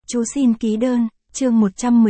Chú xin ký đơn, chương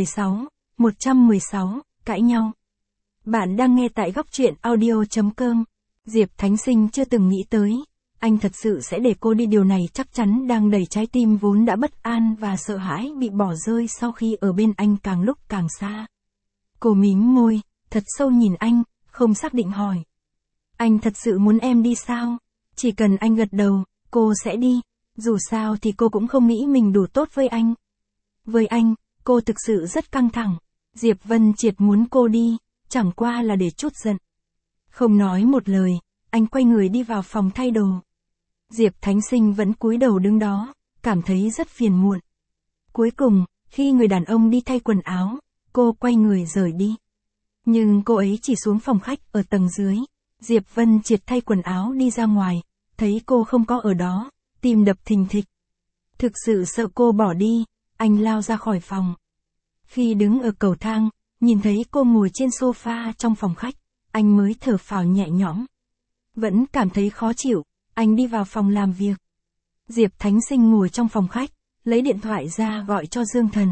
116, cãi nhau. Bạn đang nghe tại góc truyện audio.com. Diệp Thánh Sinh chưa từng nghĩ tới, anh thật sự sẽ để cô đi, điều này chắc chắn đang đẩy trái tim vốn đã bất an và sợ hãi bị bỏ rơi sau khi ở bên anh càng lúc càng xa. Cô mím môi, thật sâu nhìn anh, không xác định hỏi. Anh thật sự muốn em đi sao? Chỉ cần anh gật đầu, cô sẽ đi. Dù sao thì cô cũng không nghĩ mình đủ tốt với anh. Với anh, cô thực sự rất căng thẳng. Diệp Vân Triệt muốn cô đi, chẳng qua là để trút giận. Không nói một lời, anh quay người đi vào phòng thay đồ. Diệp Thánh Sinh vẫn cúi đầu đứng đó, cảm thấy rất phiền muộn. Cuối cùng, khi người đàn ông đi thay quần áo, cô quay người rời đi. Nhưng cô ấy chỉ xuống phòng khách ở tầng dưới. Diệp Vân Triệt thay quần áo đi ra ngoài, thấy cô không có ở đó, tim đập thình thịch. Thực sự sợ cô bỏ đi, anh lao ra khỏi phòng. Khi đứng ở cầu thang, nhìn thấy cô ngồi trên sofa trong phòng khách, anh mới thở phào nhẹ nhõm. Vẫn cảm thấy khó chịu, anh đi vào phòng làm việc. Diệp Thánh Sinh ngồi trong phòng khách, lấy điện thoại ra gọi cho Dương Thần.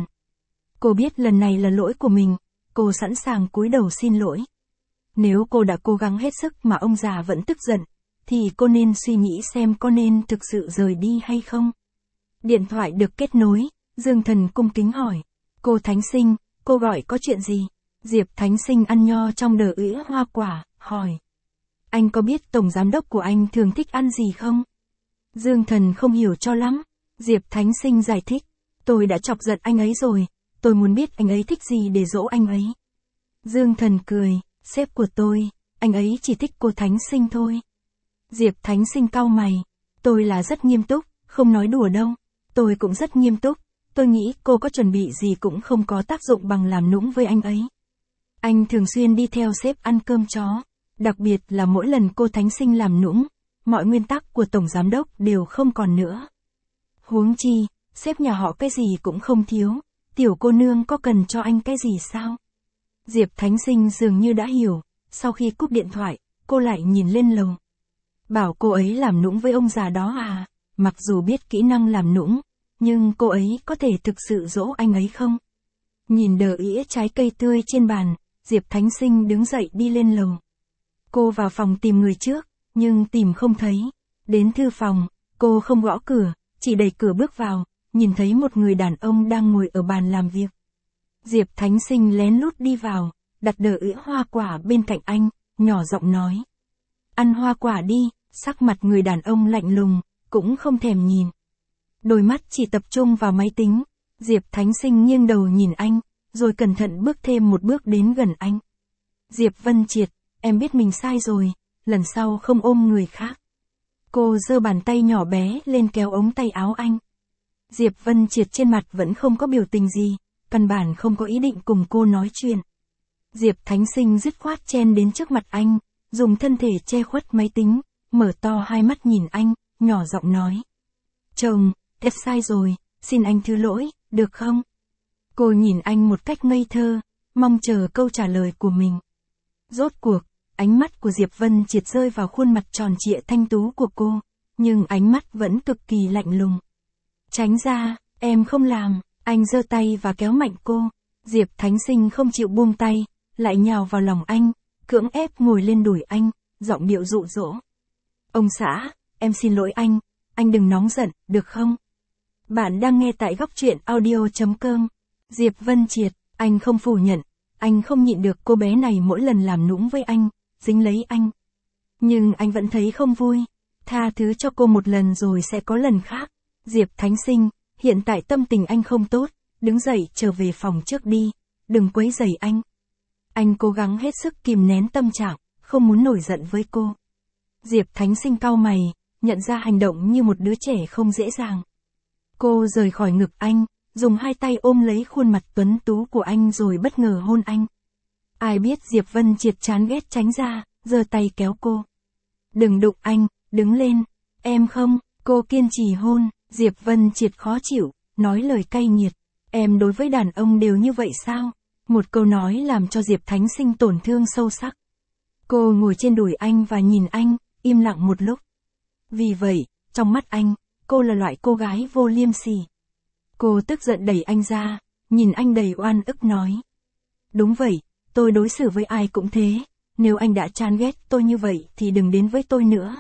Cô biết lần này là lỗi của mình, cô sẵn sàng cúi đầu xin lỗi. Nếu cô đã cố gắng hết sức mà ông già vẫn tức giận, thì cô nên suy nghĩ xem có nên thực sự rời đi hay không. Điện thoại được kết nối, Dương Thần cung kính hỏi. Cô Thánh Sinh, cô gọi có chuyện gì? Diệp Thánh Sinh ăn nho trong đờ ỉa hoa quả, hỏi. Anh có biết tổng giám đốc của anh thường thích ăn gì không? Dương Thần không hiểu cho lắm. Diệp Thánh Sinh giải thích. Tôi đã chọc giận anh ấy rồi, tôi muốn biết anh ấy thích gì để dỗ anh ấy. Dương Thần cười, sếp của tôi, anh ấy chỉ thích cô Thánh Sinh thôi. Diệp Thánh Sinh cau mày. Tôi là rất nghiêm túc, không nói đùa đâu. Tôi cũng rất nghiêm túc, tôi nghĩ cô có chuẩn bị gì cũng không có tác dụng bằng làm nũng với anh ấy. Anh thường xuyên đi theo sếp ăn cơm chó, đặc biệt là mỗi lần cô Thánh Sinh làm nũng, mọi nguyên tắc của tổng giám đốc đều không còn nữa. Huống chi, sếp nhà họ cái gì cũng không thiếu, tiểu cô nương có cần cho anh cái gì sao? Diệp Thánh Sinh dường như đã hiểu, sau khi cúp điện thoại, cô lại nhìn lên lầu. Bảo cô ấy làm nũng với ông già đó à? Mặc dù biết kỹ năng làm nũng, nhưng cô ấy có thể thực sự dỗ anh ấy không? Nhìn đờ ỉa trái cây tươi trên bàn, Diệp Thánh Sinh đứng dậy đi lên lầu. Cô vào phòng tìm người trước, nhưng tìm không thấy. Đến thư phòng, cô không gõ cửa, chỉ đẩy cửa bước vào, nhìn thấy một người đàn ông đang ngồi ở bàn làm việc. Diệp Thánh Sinh lén lút đi vào, đặt đờ ỉa hoa quả bên cạnh anh, nhỏ giọng nói. Ăn hoa quả đi, sắc mặt người đàn ông lạnh lùng, cũng không thèm nhìn. Đôi mắt chỉ tập trung vào máy tính, Diệp Thánh Sinh nghiêng đầu nhìn anh, rồi cẩn thận bước thêm một bước đến gần anh. Diệp Vân Triệt, em biết mình sai rồi, lần sau không ôm người khác. Cô giơ bàn tay nhỏ bé lên kéo ống tay áo anh. Diệp Vân Triệt trên mặt vẫn không có biểu tình gì, căn bản không có ý định cùng cô nói chuyện. Diệp Thánh Sinh dứt khoát chen đến trước mặt anh, dùng thân thể che khuất máy tính, mở to hai mắt nhìn anh, nhỏ giọng nói. Chồng, em sai rồi, xin anh thứ lỗi, được không? Cô nhìn anh một cách ngây thơ, mong chờ câu trả lời của mình. Rốt cuộc, ánh mắt của Diệp Vân Triệt rơi vào khuôn mặt tròn trịa thanh tú của cô, nhưng ánh mắt vẫn cực kỳ lạnh lùng. Tránh ra, em không làm, anh giơ tay và kéo mạnh cô. Diệp Thánh Sinh không chịu buông tay, lại nhào vào lòng anh, cưỡng ép ngồi lên đùi anh, giọng điệu dụ dỗ. Ông xã, em xin lỗi anh đừng nóng giận, được không? Bạn đang nghe tại góc truyện audio.com. Diệp Vân Triệt, anh không phủ nhận, anh không nhịn được cô bé này mỗi lần làm nũng với anh, dính lấy anh. Nhưng anh vẫn thấy không vui, tha thứ cho cô một lần rồi sẽ có lần khác. Diệp Thánh Sinh, hiện tại tâm tình anh không tốt, đứng dậy trở về phòng trước đi, đừng quấy rầy anh. Anh cố gắng hết sức kìm nén tâm trạng, không muốn nổi giận với cô. Diệp Thánh Sinh cau mày, nhận ra hành động như một đứa trẻ không dễ dàng. Cô rời khỏi ngực anh, dùng hai tay ôm lấy khuôn mặt tuấn tú của anh rồi bất ngờ hôn anh. Ai biết Diệp Vân Triệt chán ghét tránh ra, giơ tay kéo cô. Đừng đụng anh, đứng lên. Em không, cô kiên trì hôn. Diệp Vân Triệt khó chịu, nói lời cay nghiệt. Em đối với đàn ông đều như vậy sao? Một câu nói làm cho Diệp Thánh Sinh tổn thương sâu sắc. Cô ngồi trên đùi anh và nhìn anh, im lặng một lúc. Vì vậy, trong mắt anh, cô là loại cô gái vô liêm sỉ. Cô tức giận đẩy anh ra, nhìn anh đầy oan ức nói. Đúng vậy, tôi đối xử với ai cũng thế, nếu anh đã chán ghét tôi như vậy thì đừng đến với tôi nữa.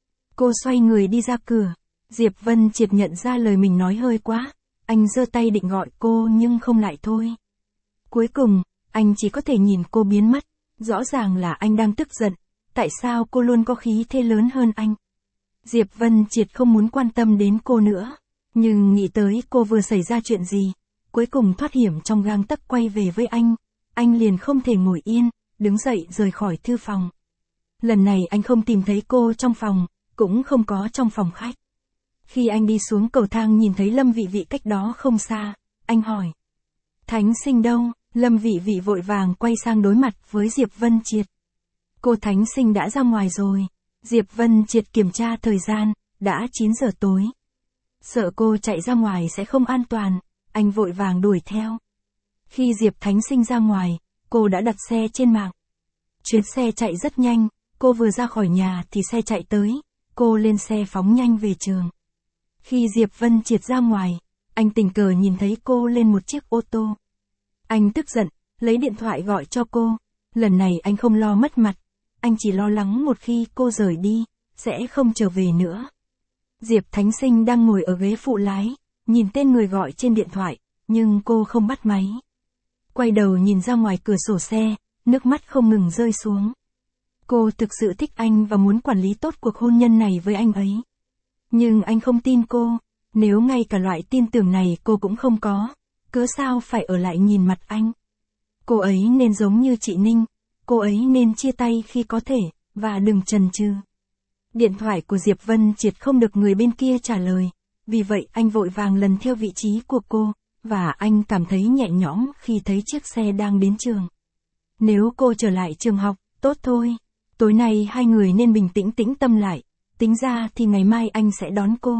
Cô xoay người đi ra cửa, Diệp Vân Triệt nhận ra lời mình nói hơi quá, anh giơ tay định gọi cô nhưng không lại thôi. Cuối cùng, anh chỉ có thể nhìn cô biến mất, rõ ràng là anh đang tức giận, tại sao cô luôn có khí thế lớn hơn anh. Diệp Vân Triệt không muốn quan tâm đến cô nữa, nhưng nghĩ tới cô vừa xảy ra chuyện gì, cuối cùng thoát hiểm trong gang tấc quay về với anh liền không thể ngồi yên, đứng dậy rời khỏi thư phòng. Lần này anh không tìm thấy cô trong phòng, cũng không có trong phòng khách. Khi anh đi xuống cầu thang nhìn thấy Lâm Vị Vị cách đó không xa, anh hỏi. Thánh Sinh đâu? Lâm Vị Vị vội vàng quay sang đối mặt với Diệp Vân Triệt. Cô Thánh Sinh đã ra ngoài rồi. Diệp Vân Triệt kiểm tra thời gian, đã 9 giờ tối. Sợ cô chạy ra ngoài sẽ không an toàn, anh vội vàng đuổi theo. Khi Diệp Thánh Sinh ra ngoài, cô đã đặt xe trên mạng. Chuyến xe chạy rất nhanh, cô vừa ra khỏi nhà thì xe chạy tới, cô lên xe phóng nhanh về trường. Khi Diệp Vân Triệt ra ngoài, anh tình cờ nhìn thấy cô lên một chiếc ô tô. Anh tức giận, lấy điện thoại gọi cho cô, lần này anh không lo mất mặt, anh chỉ lo lắng một khi cô rời đi, sẽ không trở về nữa. Diệp Thánh Sinh đang ngồi ở ghế phụ lái, nhìn tên người gọi trên điện thoại, nhưng cô không bắt máy. Quay đầu nhìn ra ngoài cửa sổ xe, nước mắt không ngừng rơi xuống. Cô thực sự thích anh và muốn quản lý tốt cuộc hôn nhân này với anh ấy. Nhưng anh không tin cô, nếu ngay cả loại tin tưởng này cô cũng không có, cớ sao phải ở lại nhìn mặt anh. Cô ấy nên giống như chị Ninh, cô ấy nên chia tay khi có thể, và đừng chần chừ. Điện thoại của Diệp Vân Triệt không được người bên kia trả lời, vì vậy anh vội vàng lần theo vị trí của cô, và anh cảm thấy nhẹ nhõm khi thấy chiếc xe đang đến trường. Nếu cô trở lại trường học, tốt thôi. Tối nay hai người nên bình tĩnh tĩnh tâm lại, tính ra thì ngày mai anh sẽ đón cô.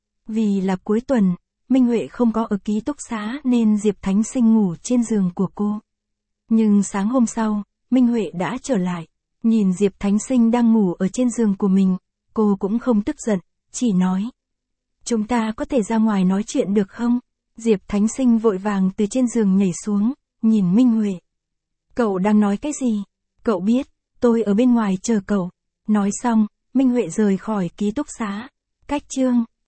Vì là cuối tuần, Minh Huệ không có ở ký túc xá nên Diệp Thánh Sinh ngủ trên giường của cô. Nhưng sáng hôm sau, Minh Huệ đã trở lại, nhìn Diệp Thánh Sinh đang ngủ ở trên giường của mình, cô cũng không tức giận, chỉ nói. Chúng ta có thể ra ngoài nói chuyện được không? Diệp Thánh Sinh vội vàng từ trên giường nhảy xuống, nhìn Minh Huệ. Cậu đang nói cái gì? Cậu biết, tôi ở bên ngoài chờ cậu. Nói xong, Minh Huệ rời khỏi ký túc xá. Cách chương